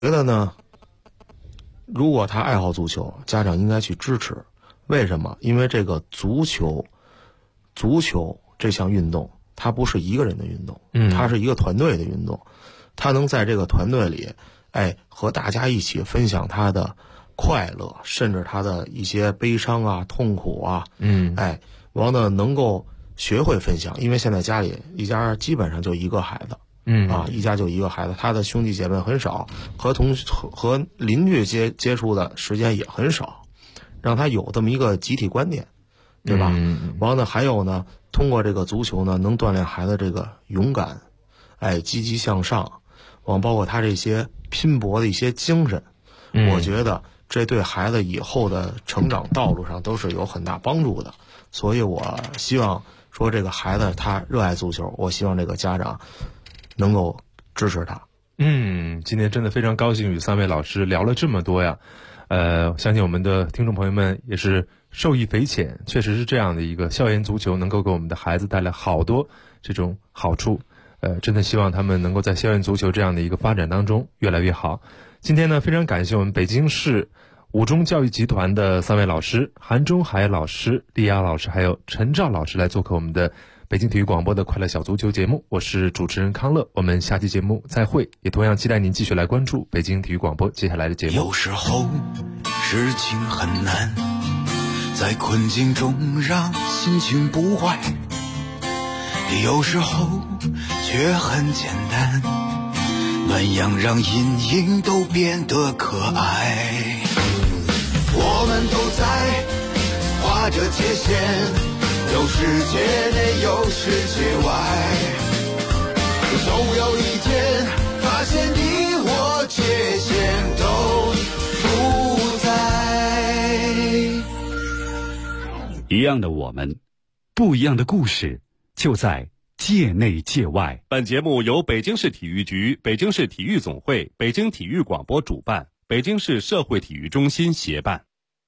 觉得呢，如果他爱好足球，家长应该去支持。为什么？因为这个足球这项运动，它不是一个人的运动，它是一个团队的运动。他能在这个团队里，和大家一起分享他的快乐，甚至他的一些悲伤啊、痛苦啊，完了能够学会分享。因为现在家里一家基本上就一个孩子。一家就一个孩子，他的兄弟姐妹很少，和邻居接触的时间也很少，让他有这么一个集体观念，对吧？完了还有呢，通过这个足球呢，能锻炼孩子这个勇敢，积极向上，包括他这些拼搏的一些精神，我觉得这对孩子以后的成长道路上都是有很大帮助的。所以我希望说，这个孩子他热爱足球，我希望这个家长能够支持他。 今天真的非常高兴与3位老师聊了这么多呀。相信我们的听众朋友们也是受益匪浅，确实是这样的一个校园足球能够给我们的孩子带来好多这种好处。真的希望他们能够在校园足球这样的一个发展当中越来越好。今天呢，非常感谢我们北京市五中教育集团的3位老师，韩中海老师、李亚老师还有陈照老师来做客我们的北京体育广播的快乐小足球节目。我是主持人康乐，我们下期节目再会，也同样期待您继续来关注北京体育广播接下来的节目。 有时候事情很难，在困境中让心情不坏，有时候却很简单，暖阳让阴影都变得可爱。我们都在画着界限，有世界内有世界外，总有一天发现你我界限都不在。 一样的我们，不一样的故事，就在界内界外。 本节目由北京市体育局、北京市体育总会、北京体育广播主办，北京市社会体育中心协办。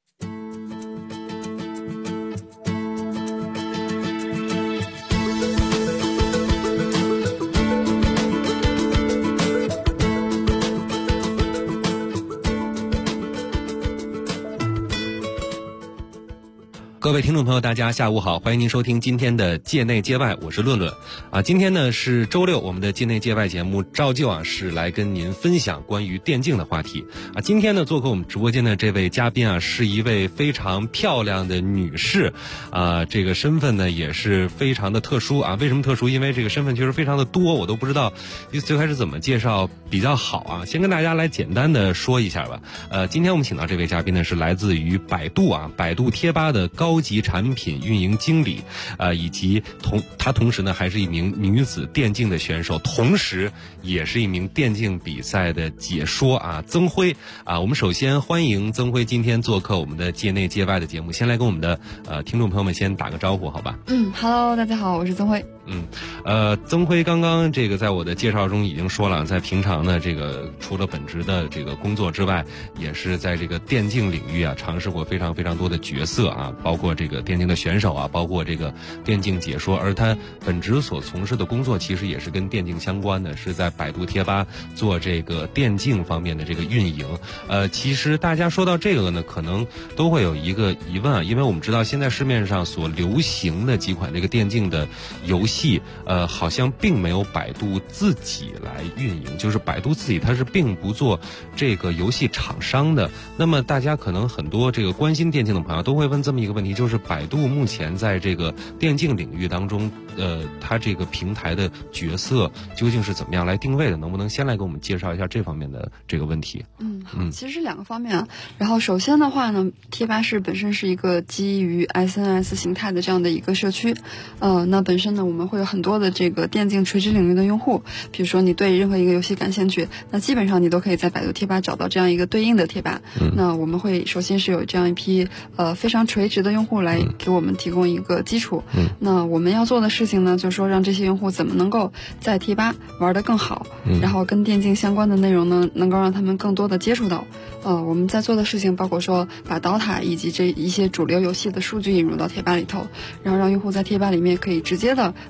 各位听众朋友，大家下午好，欢迎您收听今天的界内界外，我是论论今天呢是周六，我们的界内界外节目照旧是来跟您分享关于电竞的话题今天呢做客我们直播间的这位嘉宾是一位非常漂亮的女士这个身份呢也是非常的特殊为什么特殊？因为这个身份确实非常的多，我都不知道最开始怎么介绍比较好先跟大家来简单的说一下吧。今天我们请到这位嘉宾呢是来自于百度百度贴吧的高级产品运营经理以及她同时呢还是一名女子电竞的选手，同时也是一名电竞比赛的解说曾辉我们首先欢迎曾辉今天做客我们的界内界外的节目，先来跟我们的听众朋友们先打个招呼好吧。 Hello， 大家好，我是曾辉。 曾辉刚刚这个在我的介绍中已经说了，在平常呢这个除了本职的这个工作之外，也是在这个电竞领域尝试过非常非常多的角色包括这个电竞的选手包括这个电竞解说，而他本职所从事的工作其实也是跟电竞相关的，是在百度贴吧做这个电竞方面的这个运营。其实大家说到这个呢，可能都会有一个疑问因为我们知道现在市面上所流行的几款这个电竞的游戏好像并没有百度自己来运营，就是百度自己它是并不做这个游戏厂商的。那么大家可能很多这个关心电竞的朋友都会问这么一个问题，就是百度目前在这个电竞领域当中它这个平台的角色究竟是怎么样来定位的？能不能先来给我们介绍一下这方面的这个问题？ 好，其实是2个方面然后首先的话呢，贴吧本身是一个基于 SNS 形态的这样的一个社区那本身呢我们会有很多的这个电竞垂直领域的用户，比如说你对任何一个游戏感兴趣，那基本上你都可以在百度贴吧找到这样一个对应的贴吧那我们会首先是有这样一批非常垂直的用户来给我们提供一个基础那我们要做的事情呢，就是说让这些用户怎么能够在贴吧玩得更好然后跟电竞相关的内容呢能够让他们更多的接触到我们在做的事情包括说把DOTA以及这一些主流游戏的数据引入到贴吧里头，然后让用户在贴吧里面可以直接的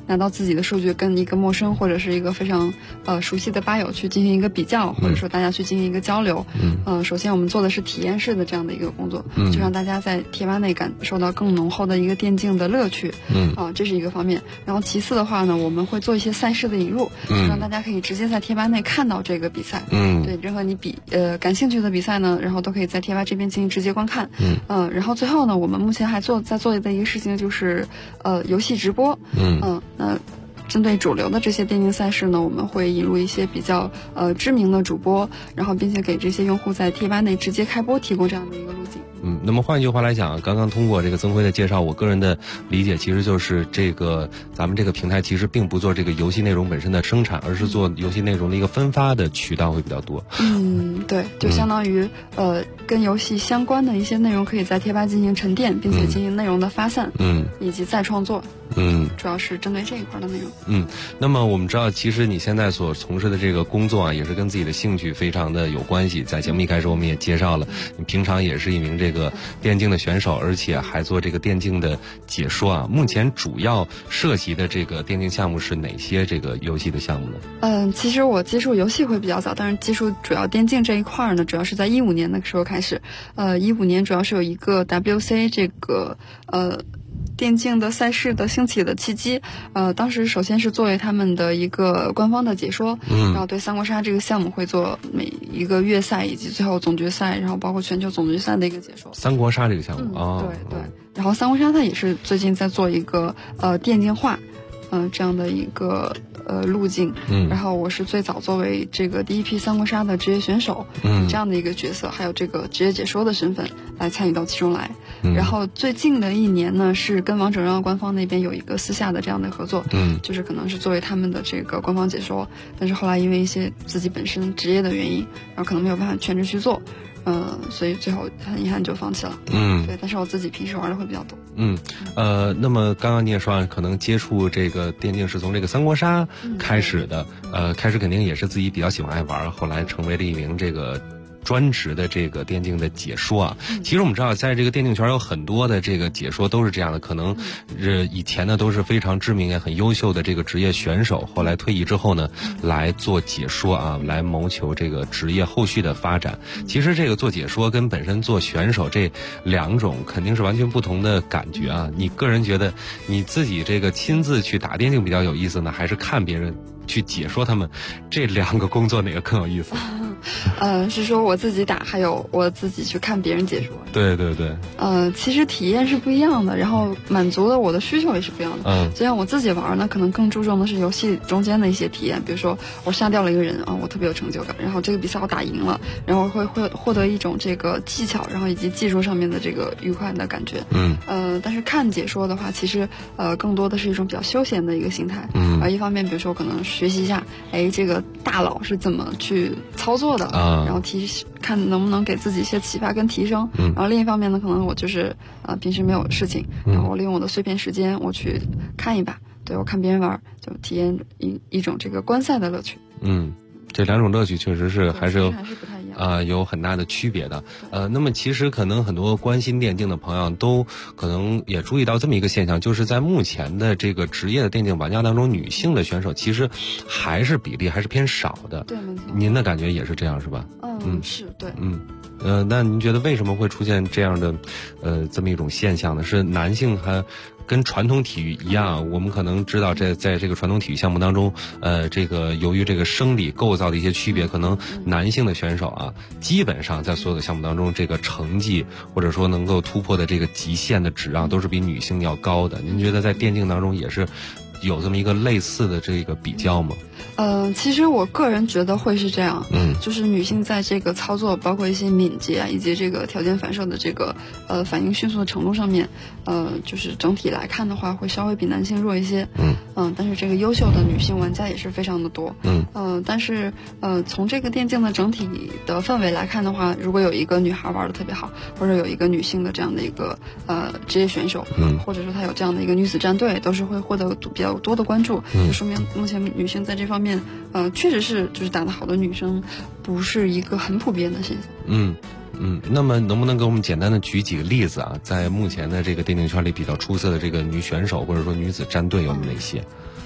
拿到自己的数据跟一个陌生或者是一个非常熟悉的吧友去进行一个比较，或者说大家去进行一个交流。首先我们做的是体验式的这样的一个工作，就让大家在贴吧内感受到更浓厚的一个电竞的乐趣。这是一个方面。然后其次的话呢，我们会做一些赛事的引入，让大家可以直接在贴吧内看到这个比赛。对，任何你感兴趣的比赛呢，然后都可以在贴吧这边进行直接观看。然后最后呢，我们目前还在做的一个事情就是游戏直播。那针对主流的这些电竞赛事呢，我们会引入一些比较知名的主播，然后并且给这些用户在贴吧内直接开播提供这样的一个路径。 那么换一句话来讲，刚刚通过这个曾辉的介绍，我个人的理解其实就是咱们这个平台其实并不做这个游戏内容本身的生产，而是做游戏内容的一个分发的渠道会比较多。 对，就相当于跟游戏相关的一些内容可以在贴吧进行沉淀，并且进行内容的发散，以及再创作。主要是针对这一块的内容。 那么我们知道，其实你现在所从事的这个工作啊，也是跟自己的兴趣非常的有关系。在节目一开始我们也介绍了，你平常也是一名这个电竞的选手，而且还做这个电竞的解说啊。目前主要涉及的这个电竞项目是哪些这个游戏的项目呢？ 其实我接触游戏会比较早，但是接触主要电竞这一块呢，主要是在2015年的时候开始。2015年主要是有一个 WC 这个电竞的赛事的兴起的契机。当时首先是作为他们的一个官方的解说，然后对三国杀这个项目会做每一个月赛以及最后总决赛，然后包括全球总决赛的一个解说。 三国杀这个项目对。然后三国杀它也是最近在做一个电竞化，这样的一个路径。然后我是最早作为这个第一批三国杀的职业选手，这样的一个角色，还有这个职业解说的身份来参与到其中来。然后最近的一年呢，是跟王者荣耀官方那边有一个私下的这样的合作，就是可能是作为他们的这个官方解说，但是后来因为一些自己本身职业的原因，然后可能没有办法全职去做。所以最后很遗憾就放弃了。对，但是我自己平时玩的会比较多。 那么刚刚你也说啊，可能接触这个电竞是从这个三国杀开始的，开始肯定也是自己比较喜欢爱玩，后来成为了一名这个专职的这个电竞的解说啊。其实我们知道，在这个电竞圈有很多的这个解说都是这样的，可能以前呢都是非常知名也很优秀的这个职业选手，后来退役之后呢来做解说啊，来谋求这个职业后续的发展。其实这个做解说跟本身做选手这两种肯定是完全不同的感觉啊。你个人觉得你自己这个亲自去打电竞比较有意思呢，还是看别人去解说他们，这两个工作哪个更有意思？ 是说我自己打，还有我自己去看别人解说。 对。 其实体验是不一样的，然后满足了我的需求也是不一样的。就像我自己玩呢，可能更注重的是游戏中间的一些体验，比如说我杀掉了一个人啊，我特别有成就感，然后这个比赛我打赢了，然后会获得一种这个技巧，然后以及技术上面的这个愉快的感觉。但是看解说的话，其实更多的是一种比较休闲的一个心态。一方面比如说我可能学习一下，这个大佬是怎么去操作的，然后看能不能给自己一些启发跟提升。然后另一方面呢，可能我就是平时没有事情，然后利用我的碎片时间，我去看一把，对，我看别人玩，就体验一种这个观赛的乐趣。 这两种乐趣确实是还是不太一样有很大的区别的。那么其实可能很多关心电竞的朋友都可能也注意到这么一个现象，就是在目前的这个职业的电竞玩家当中，女性的选手其实还是比例还是偏少的。 对，没错。 您的感觉也是这样是吧？ 是对。 那您觉得为什么会出现这样的这么一种现象呢？是男性还跟传统体育一样，我们可能知道在这个传统体育项目当中，这个由于这个生理构造的一些区别，可能男性的选手啊，基本上在所有的项目当中，这个成绩或者说能够突破的这个极限的质量都是比女性要高的。您觉得在电竞当中也是有这么一个类似的这个比较吗？ 其实我个人觉得会是这样，就是女性在这个操作，包括一些敏捷啊，以及这个条件反射的这个反应迅速的程度上面，就是整体来看的话，会稍微比男性弱一些。但是这个优秀的女性玩家也是非常的多。但是从这个电竞的整体的氛围来看的话，如果有一个女孩玩的特别好，或者有一个女性的这样的一个职业选手，或者说她有这样的一个女子战队，都是会获得比较多的关注，就说明目前女性在这方面确实是就是打得好的女生不是一个很普遍的现象。 那么能不能给我们简单的举几个例子啊？在目前的这个电竞圈里比较出色的这个女选手或者说女子战队有哪些？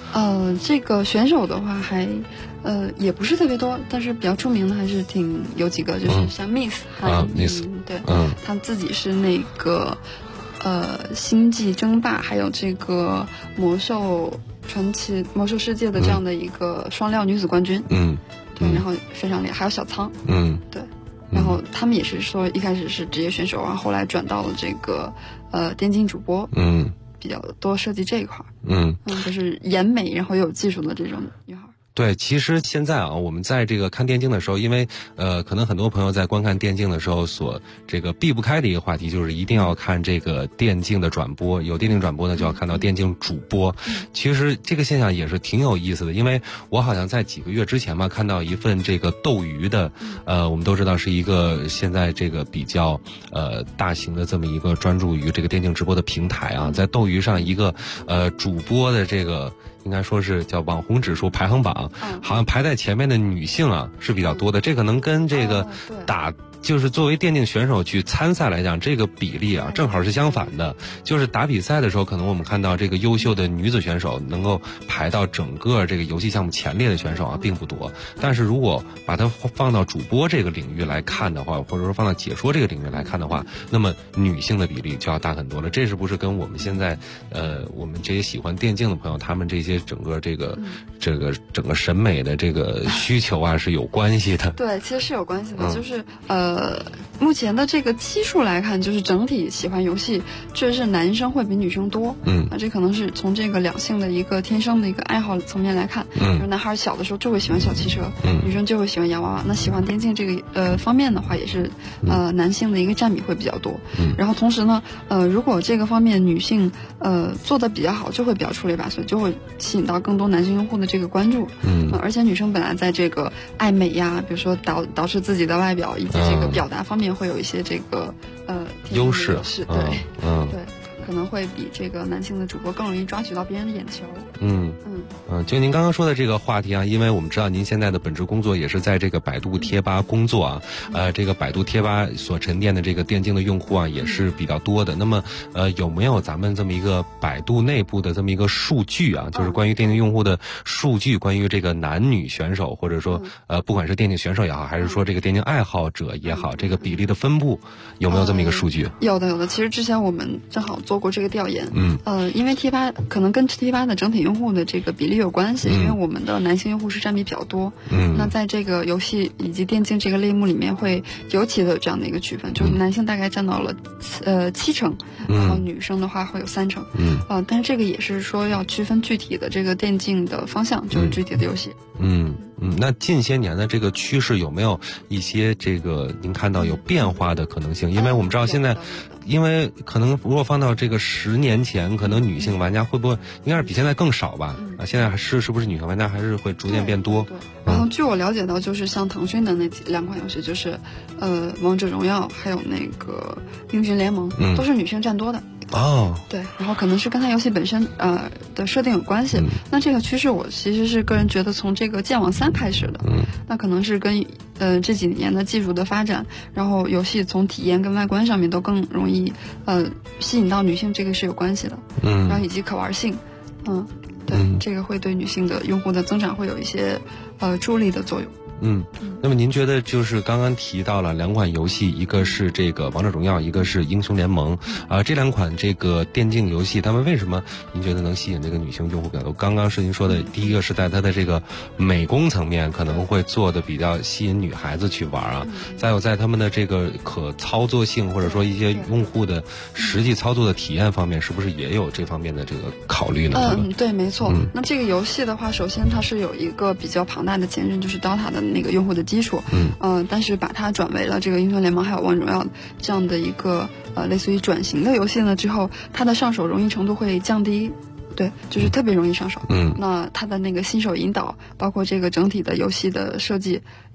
这个选手的话还也不是特别多，但是比较出名的还是有几个，就是像 Miss ，Miss， 对，他自己是那个星际争霸还有这个魔兽传奇魔兽世界的这样的一个双料女子冠军，对，然后非常厉害，还有小仓，对，然后他们也是说一开始是职业选手，然后后来转到了这个电竞主播，比较多涉及这一块，就是颜美然后又有技术的这种女孩。 对，其实现在啊，我们在这个看电竞的时候，因为可能很多朋友在观看电竞的时候所这个避不开的一个话题，就是一定要看这个电竞的转播。有电竞转播呢，就要看到电竞主播。其实这个现象也是挺有意思的，因为我好像在几个月之前吧，看到一份这个斗鱼的，我们都知道是一个现在这个比较大型的这么一个专注于这个电竞直播的平台啊，在斗鱼上一个主播的这个。应该说是叫网红指数排行榜，好像排在前面的女性啊是比较多的，这可能跟这个就是作为电竞选手去参赛来讲，这个比例啊正好是相反的。就是打比赛的时候，可能我们看到这个优秀的女子选手能够排到整个这个游戏项目前列的选手啊并不多。但是如果把它放到主播这个领域来看的话，或者说放到解说这个领域来看的话，那么女性的比例就要大很多了。这是不是跟我们现在我们这些喜欢电竞的朋友，他们这些整个整个审美的这个需求啊是有关系的？ 对，其实是有关系的，就是目前的这个基数来看，就是整体喜欢游戏确实是男生会比女生多，这可能是从这个两性的一个天生的一个爱好层面来看，就是男孩小的时候就会喜欢小汽车，女生就会喜欢洋娃娃。那喜欢电竞这个方面的话，也是男性的一个占比会比较多。然后同时呢，如果这个方面女性做的比较好，就会比较出类拔萃，就会吸引到更多男性用户的这个关注。而且女生本来在这个爱美呀，比如说捯饬自己的外表以及这个表达方面会有一些这个优势， 对，对，可能会比这个男性的主播更容易抓取到别人的眼球。 就您刚刚说的这个话题啊，因为我们知道您现在的本职工作也是在这个百度贴吧工作啊，这个百度贴吧所沉淀的这个电竞的用户啊也是比较多的。那么有没有咱们这么一个百度内部的这么一个数据啊，就是关于电竞用户的数据，关于这个男女选手，或者说不管是电竞选手也好，还是说这个电竞爱好者也好，这个比例的分布有没有这么一个数据？ 有的。其实之前我们正好做过这个调研，因为贴吧可能跟贴吧的整体用户的这个比例有关系，因为我们的男性用户是占比比较多，那在这个游戏以及电竞这个类目里面会尤其的有这样的一个区分，就是男性大概占到了70%，然后女生的话会有30%，但是这个也是说要区分具体的这个电竞的方向，就是具体的游戏。 那近些年的这个趋势有没有一些这个您看到有变化的可能性？因为我们知道现在，因为可能如果放到这个10年前，可能女性玩家会不会应该是比现在更少吧？现在是不是女性玩家还是会逐渐变多？ 然后据我了解到，就是像腾讯的那2款游戏，就是王者荣耀还有那个英雄联盟，都是女性占多的。对，然后可能是跟它游戏本身的设定有关系。那这个趋势我其实是个人觉得从这个剑网3开始的，那可能是跟这几年的技术的发展，然后游戏从体验跟外观上面都更容易吸引到女性，这个是有关系的。然后以及可玩性，对，这个会对女性的用户的增长会有一些助力的作用。 那么您觉得就是刚刚提到了2款游戏，一个是这个王者荣耀，一个是英雄联盟这2款这个电竞游戏，他们为什么您觉得能吸引这个女性用户比较多？刚刚是您说的，第一个是在它的这个美工层面可能会做的比较吸引女孩子去玩啊，再有在他们的这个可操作性或者说一些用户的实际操作的体验方面，是不是也有这方面的这个考虑呢？ 对，没错。那这个游戏的话，首先它是有一个比较庞大的前身，就是 DOTA 的那个用户的基础，但是把它转为了这个英雄联盟还有王者荣耀这样的一个类似于转型的游戏呢之后，它的上手容易程度会降低。对，就是特别容易上手。那它的那个新手引导，包括这个整体的游戏的设计，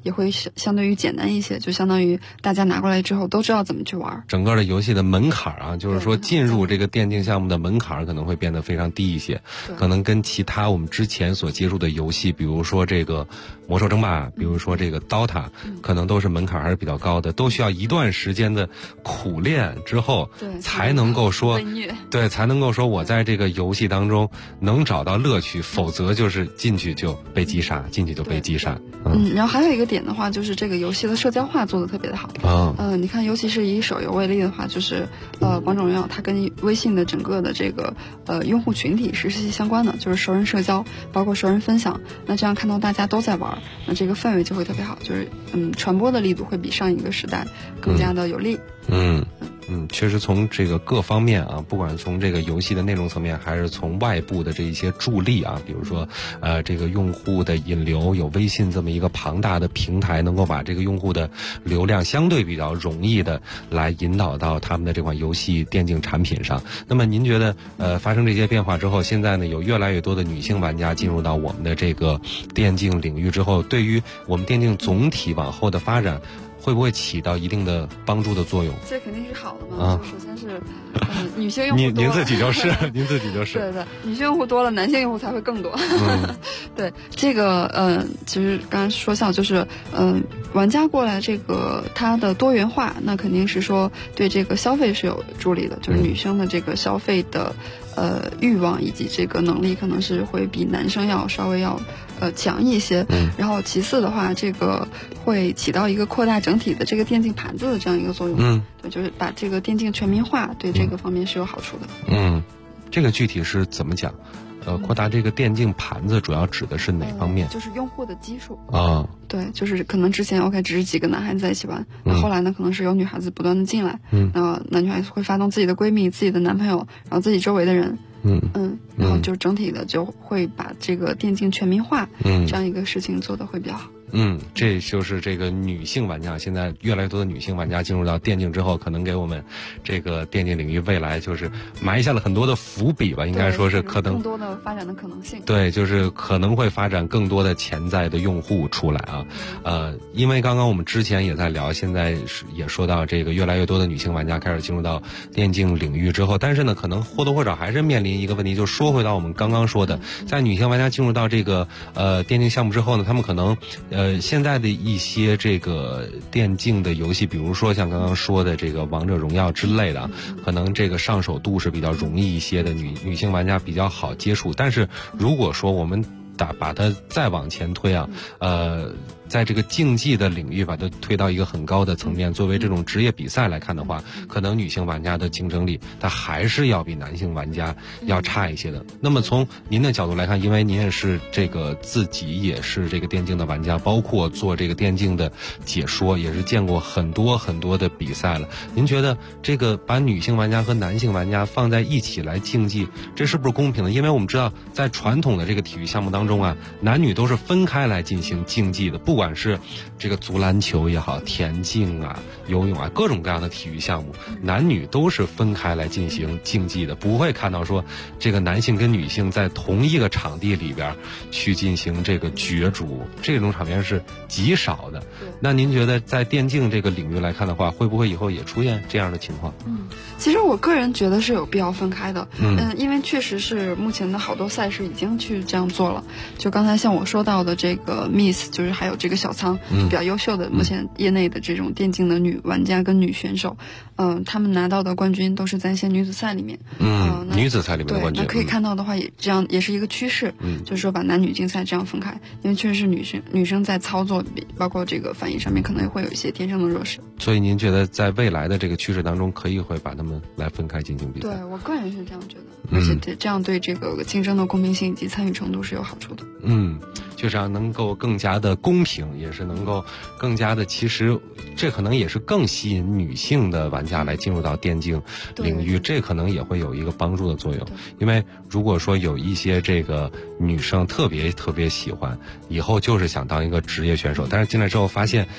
也会相对于简单一些，就相当于大家拿过来之后都知道怎么去玩。 整个的游戏的门槛啊，就是说进入这个电竞项目的门槛可能会变得非常低一些，可能跟其他我们之前所接触的游戏，比如说这个魔兽争霸，比如说这个 DOTA，可能都是门槛还是比较高的，都需要一段时间的苦练之后，才能够说，对，才能够说我在这个游戏当中能找到乐趣，否则就是进去就被击杀，进去就被击杀。 然后还有一个点的话，就是这个游戏的社交化做得特别的好。你看，尤其是以手游为例的话，就是王者荣耀它跟微信的整个的这个用户群体是息息相关的，就是熟人社交，包括熟人分享。那这样看到大家都在玩，那这个氛围就会特别好，就是传播的力度会比上一个时代更加的有力。 确实从这个各方面啊，不管从这个游戏的内容层面，还是从外部的这一些助力啊，比如说这个用户的引流，有微信这么一个庞大的平台，能够把这个用户的流量相对比较容易的来引导到他们的这款游戏电竞产品上。那么您觉得发生这些变化之后，现在呢有越来越多的女性玩家进入到我们的这个电竞领域之后，对于我们电竞总体往后的发展会不会起到一定的帮助的作用？ 这肯定是好的嘛。首先是女性用户多了， 您自己就是您自己就是对，女性用户多了，男性用户才会更多。对，这个其实刚才说笑就是玩家过来这个它的多元化，那肯定是说对这个消费是有助力的，就是女生的这个消费的欲望以及这个能力可能是会比男生要稍微要强一些。然后其次的话，这个会起到一个扩大整体的这个电竞盘子的这样一个作用。对，就是把这个电竞全民化，对这个方面是有好处的。 这个具体是怎么讲？扩大这个电竞盘子主要指的是哪方面？ 就是用户的基数对，就是可能之前 OK 只是几个男孩子在一起玩，那后来呢可能是有女孩子不断的进来，那男女孩子会发动自己的闺蜜、自己的男朋友，然后自己周围的人，然后就整体的就会把这个电竞全民化这样一个事情做得会比较好。 这就是这个女性玩家，现在越来越多的女性玩家进入到电竞之后，可能给我们这个电竞领域未来就是埋下了很多的伏笔吧，应该说是可能更多的发展的可能性。 对，就是可能会发展更多的潜在的用户出来啊。因为刚刚我们之前也在聊，现在也说到这个越来越多的女性玩家开始进入到电竞领域之后，但是呢，可能或多或少还是面临一个问题，就说回到我们刚刚说的，在女性玩家进入到这个电竞项目之后呢，他们可能现在的一些这个电竞的游戏，比如说像刚刚说的这个王者荣耀之类的，可能这个上手度是比较容易一些的，女性玩家比较好接触。但是如果说我们把它再往前推啊，在这个竞技的领域把它推到一个很高的层面，作为这种职业比赛来看的话，可能女性玩家的竞争力它还是要比男性玩家要差一些的。那么从您的角度来看，因为您也是这个自己也是这个电竞的玩家，包括做这个电竞的解说，也是见过很多很多的比赛了。您觉得这个把女性玩家和男性玩家放在一起来竞技，这是不是公平的？因为我们知道在传统的这个体育项目当中啊，男女都是分开来进行竞技的，不管是这个足篮球也好，田径啊、游泳啊，各种各样的体育项目，男女都是分开来进行竞技的，不会看到说这个男性跟女性在同一个场地里边去进行这个角逐，这种场面是极少的。那您觉得在电竞这个领域来看的话，会不会以后也出现这样的情况？ 其实我个人觉得是有必要分开的。因为确实是目前的好多赛事已经去这样做了。就刚才像我说到的这个 Miss， 就是还有这个小仓，比较优秀的目前业内的这种电竞的女玩家跟女选手，他们拿到的冠军都是在一些女子赛里面。 女子赛里面的冠军。 对，那可以看到的话，也这样也是一个趋势。就是说把男女竞赛这样分开，因为确实是女生在操作包括这个反应上面可能会有一些天生的弱势。 所以您觉得在未来的这个趋势当中，可以会把他们来分开进行比赛？ 对，我个人是这样觉得，而且这样对这个竞争的公平性以及参与程度是有好处的。 就是要能够更加的公平，也是能够更加的，其实这可能也是更吸引女性的玩家来进入到电竞领域，这可能也会有一个帮助的作用。因为如果说有一些这个女生特别特别喜欢，以后就是想当一个职业选手，但是进来之后发现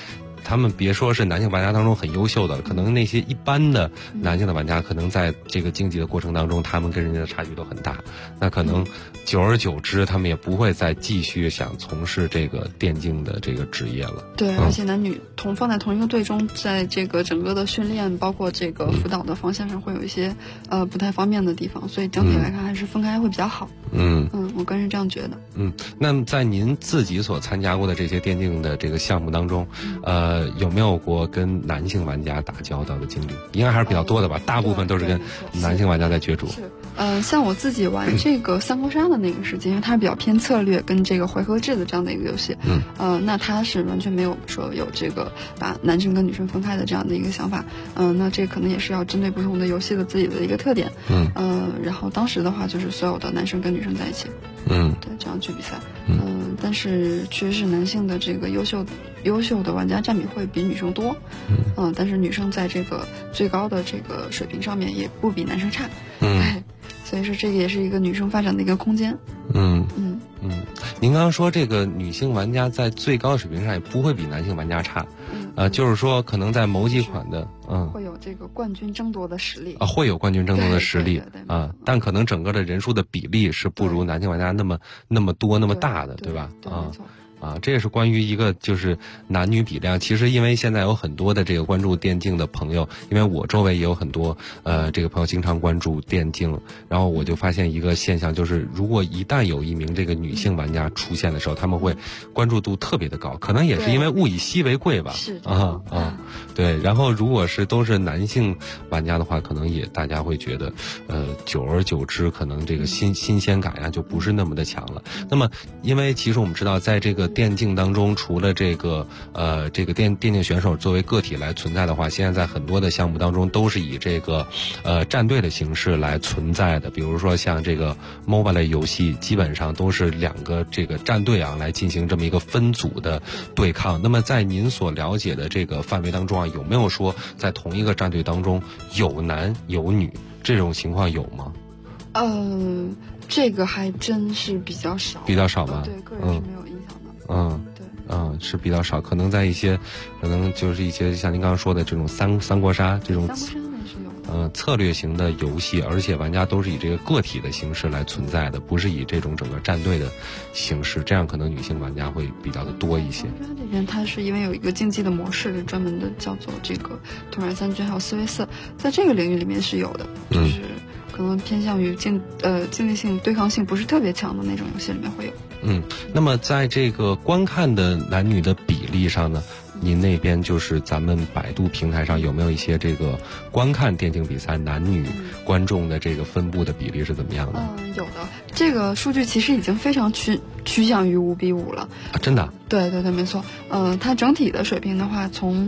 他们别说是男性玩家当中很优秀的，可能那些一般的男性的玩家，可能在这个竞技的过程当中，他们跟人家的差距都很大。那可能久而久之，他们也不会再继续想从事这个电竞的这个职业了。 对，而且男女放在同一个队中，在这个整个的训练，包括这个辅导的方向上，会有一些不太方便的地方，所以整体来看还是分开会比较好。我个人是这样觉得。 那么在您自己所参加过的这些电竞的这个项目当中，有没有过跟男性玩家打交道的经历？应该还是比较多的吧，大部分都是跟男性玩家在角逐。 像我自己玩这个三国杀的那个时间，因为它是比较偏策略跟这个回合制的这样的一个游戏，那它是完全没有说有这个把男生跟女生分开的这样的一个想法，那这可能也是要针对不同的游戏的自己的一个特点，然后当时的话就是所有的男生跟女生在一起，对，这样去比赛，但是确实是男性的这个优秀的玩家占比会比女生多，但是女生在这个最高的这个水平上面也不比男生差，对，所以说这个也是一个女生发展的一个空间。 您刚刚说这个女性玩家在最高水平上也不会比男性玩家差，就是说可能在某几款的会有这个冠军争夺的实力会有冠军争夺的实力但可能整个的人数的比例是不如男性玩家那么多那么大的，对吧？ 对，没错。 这也是关于一个就是男女比量。其实因为现在有很多的这个关注电竞的朋友，因为我周围也有很多这个朋友经常关注电竞，然后我就发现一个现象，就是如果一旦有一名这个女性玩家出现的时候，他们会关注度特别的高，可能也是因为物以稀为贵吧。 是对。然后如果是都是男性玩家的话，可能也大家会觉得久而久之，可能这个新鲜感呀就不是那么的强了。那么因为其实我们知道，在这个电竞当中，除了这个电竞选手作为个体来存在的话，现在在很多的项目当中都是以这个战队的形式来存在的。比如说像这个 MOBA 类游戏，基本上都是两个这个战队来进行这么一个分组的对抗。那么在您所了解的这个范围当中有没有说在同一个战队当中有男有女这种情况有吗？ 这个还真是比较少。 比较少吗？ 对，个人是没有印象的。 对，是比较少，可能在一些，可能就是一些像您刚刚说的这种三国杀这种策略型的游戏，而且玩家都是以这个个体的形式来存在的，不是以这种整个战队的形式，这样可能女性玩家会比较的多一些。 三国杀这边它是因为有一个竞技的模式，专门的叫做这个同人3军还有4v4，在这个领域里面是有的，就是可能偏向于竞技性对抗性不是特别强的那种游戏里面会有。 那么在这个观看的男女的比例上呢，您那边就是咱们百度平台上有没有一些这个观看电竞比赛男女观众的这个分布的比例是怎么样的？ 有的，这个数据其实已经非常趋向于5比5了。 真的？ 对，没错。它整体的水平的话，从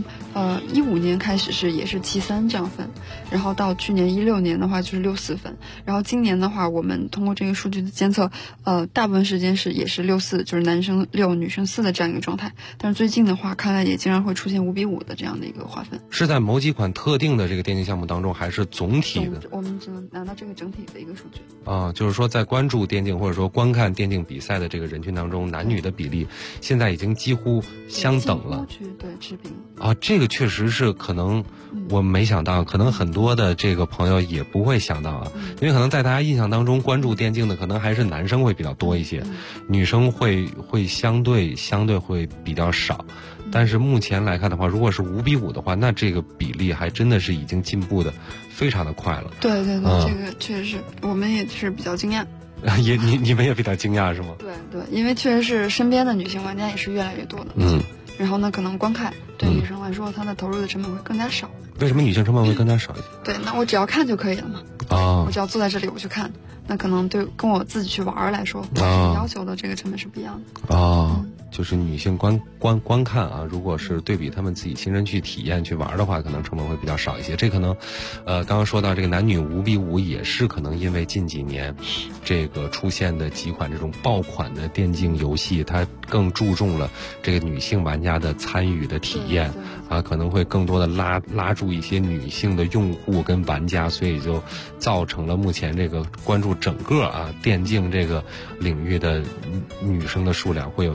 15年开始也是73这样分，然后到去年16年的话就是64分，然后今年的话，我们通过这个数据的监测，大部分时间也是64，就是男生6女生4的这样一个状态。但是最近的话，看来也经常会出现5比5的这样的一个划分。 是在某几款特定的这个电竞项目当中，还是总体的？ 我们只能拿到这个整体的一个数据。 就是说在关注电竞或者说观看电竞比赛的这个人群当中，男女的比例现在已经几乎相等了， 对，持平。 这个确实是可能我没想到，可能很多的这个朋友也不会想到因为可能在大家印象当中，关注电竞的可能还是男生会比较多一些，女生会相对会比较少。但是目前来看的话，如果是5比5的话，那这个比例还真的是已经进步的非常的快了。 对，这个确实是我们也是比较惊讶。 你们也比较惊讶是吗？ 对，因为确实是身边的女性玩家也是越来越多的。然后呢，可能观看对女生来说，她的投入的成本会更加少。 为什么女性成本会更加少一些？ 对，那我只要看就可以了嘛。我只要坐在这里我去看，那可能对跟我自己去玩来说，要求的这个成本是不一样的。 就是女性观看如果是对比他们自己亲身去体验去玩的话，可能成本会比较少一些。这可能刚刚说到这个男女5比5，也是可能因为近几年这个出现的几款这种爆款的电竞游戏，它更注重了这个女性玩家的参与的体验可能会更多的拉住一些女性的用户跟玩家，所以就造成了目前这个关注整个电竞这个领域的女生的数量会有这么一个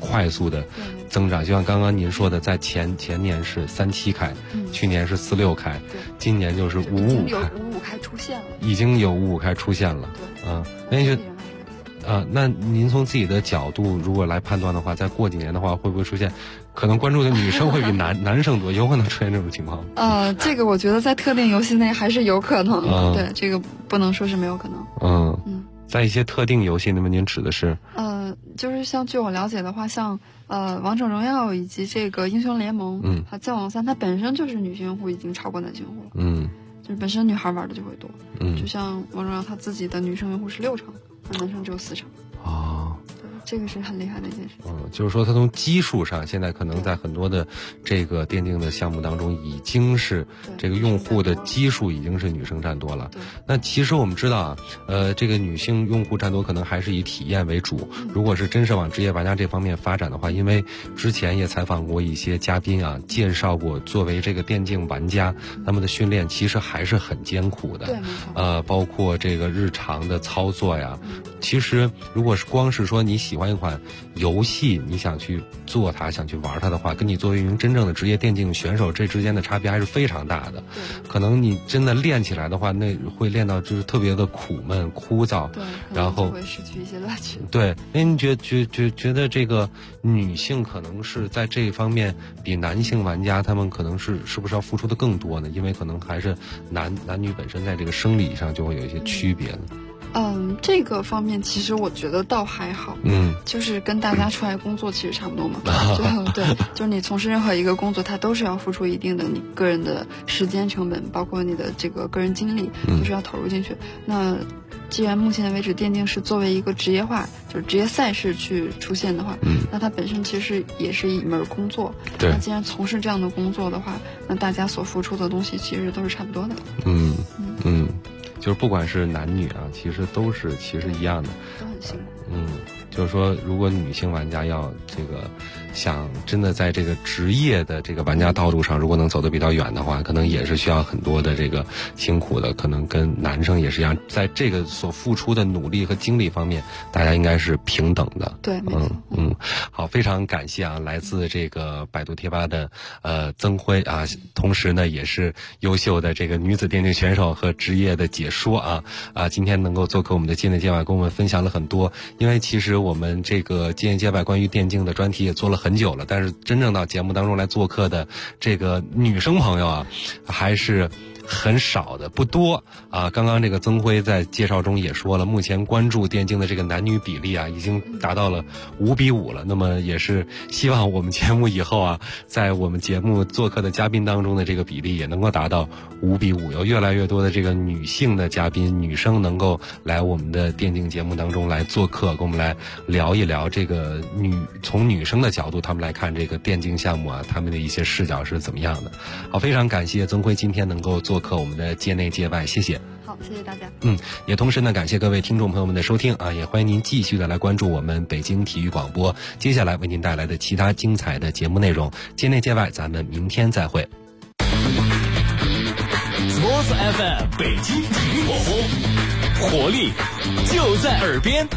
快速的增长。就像刚刚您说的，在前年是37开，去年是46开，今年就是55开， 出现了， 已经有55开出现了。那就那您从自己的角度如果来判断的话，再过几年的话，会不会出现可能关注的女生会比男生多，有可能出现这种情况？ 这个我觉得在特定游戏内还是有可能的，对，这个不能说是没有可能。 在一些特定游戏，那么您指的是？ 就是像据我了解的话，像王者荣耀以及这个英雄联盟，剑网3，它本身就是女性用户已经超过男性用户了，就是本身女孩玩的就会多，就像王者荣耀它自己的女生用户是6成，男生只有4成。这个是很厉害的一件事。 就是说它从基数上，现在可能在很多的这个电竞的项目当中，已经是这个用户的基数已经是女生占多了。那其实我们知道啊，这个女性用户占多可能还是以体验为主。如果是真是往职业玩家这方面发展的话，因为之前也采访过一些嘉宾啊，介绍过作为这个电竞玩家，他们的训练其实还是很艰苦的。包括这个日常的操作呀，其实如果是光是说你喜欢一款游戏，你想去做它，想去玩它的话，跟你作为一名真正的职业电竞选手，这之间的差别还是非常大的。可能你真的练起来的话，那会练到就是特别的苦闷枯燥，然后会失去一些乐趣。 对，您觉得这个女性可能是在这一方面比男性玩家他们可能是不是要付出的更多呢？因为可能还是男女本身在这个生理上就会有一些区别呢。 这个方面其实我觉得倒还好，就是跟大家出来工作其实差不多嘛，就是你从事任何一个工作，它都是要付出一定的你个人的时间成本，包括你的这个个人精力，都是要投入进去。那既然目前为止电竞是作为一个职业化，就是职业赛事去出现的话，那它本身其实也是一门工作。那既然从事这样的工作的话，那大家所付出的东西其实都是差不多的。 就是不管是男女啊，其实都是一样的， 都很辛苦。 就是说，如果女性玩家要这个想真的在这个职业的这个玩家道路上，如果能走得比较远的话，可能也是需要很多的这个辛苦的，可能跟男生也是一样，在这个所付出的努力和精力方面，大家应该是平等的。 对，没错。 好，非常感谢啊，来自这个百度贴吧的曾辉啊，同时呢也是优秀的这个女子电竞选手和职业的解说啊，今天能够做客我们的界内界外，跟我们分享了很多。因为其实我们这个界内界外关于电竞的专题也做了很久了，但是真正到节目当中来做客的这个女生朋友啊，还是很少的，不多啊。刚刚这个曾辉在介绍中也说了，目前关注电竞的这个男女比例啊，已经达到了5比5了。那么也是希望我们节目以后啊，在我们节目做客的嘉宾当中的这个比例也能够达到5比5，有越来越多的这个女性的嘉宾，女生能够来我们的电竞节目当中来做客，跟我们来聊一聊这个从女生的角度，他们来看这个电竞项目啊，他们的一些视角是怎么样的。好，非常感谢曾辉今天能够做客我们的界内界外，谢谢。 好，谢谢大家。 也同时呢，感谢各位听众朋友们的收听啊，也欢迎您继续的来关注我们北京体育广播接下来为您带来的其他精彩的节目内容。界内界外，咱们明天再会。 Sports FM 北京体育广播，活力就在耳边。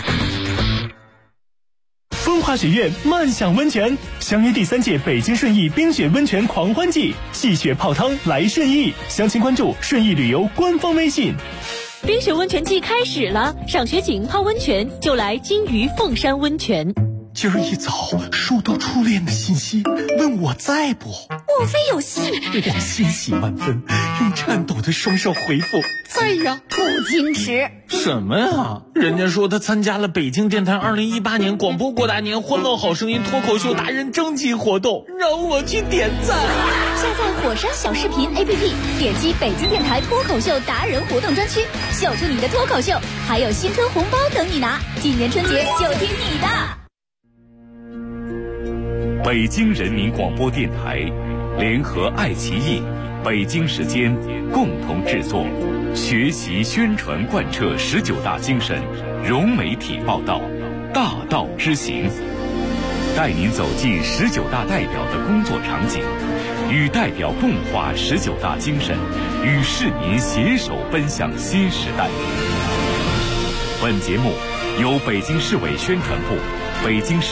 风华学院漫享温泉相约第3届北京顺义冰雪温泉狂欢季，戏雪泡汤来顺义，详情关注顺义旅游官方微信。 冰雪温泉季开始了，赏雪景泡温泉就来金鱼凤山温泉。 今儿一早收到初恋的信息，问我在不？ 莫非有戏？ 我欣喜万分，用颤抖的双手回复在呀。 不矜持什么呀？人家说他参加了北京电台2018年广播过大年欢乐好声音脱口秀达人征集活动，让我去点赞。 下载火山小视频 APP， 点击北京电台脱口秀达人活动专区，秀出你的脱口秀，还有新春红包等你拿。今年春节就听你的。 北京人民广播电台联合爱奇艺、北京时间共同制作，学习宣传贯彻19大精神，融媒体报道，大道之行，带您走进19大代表的工作场景，与代表共话19大精神，与市民携手奔向新时代。本节目由北京市委宣传部、北京市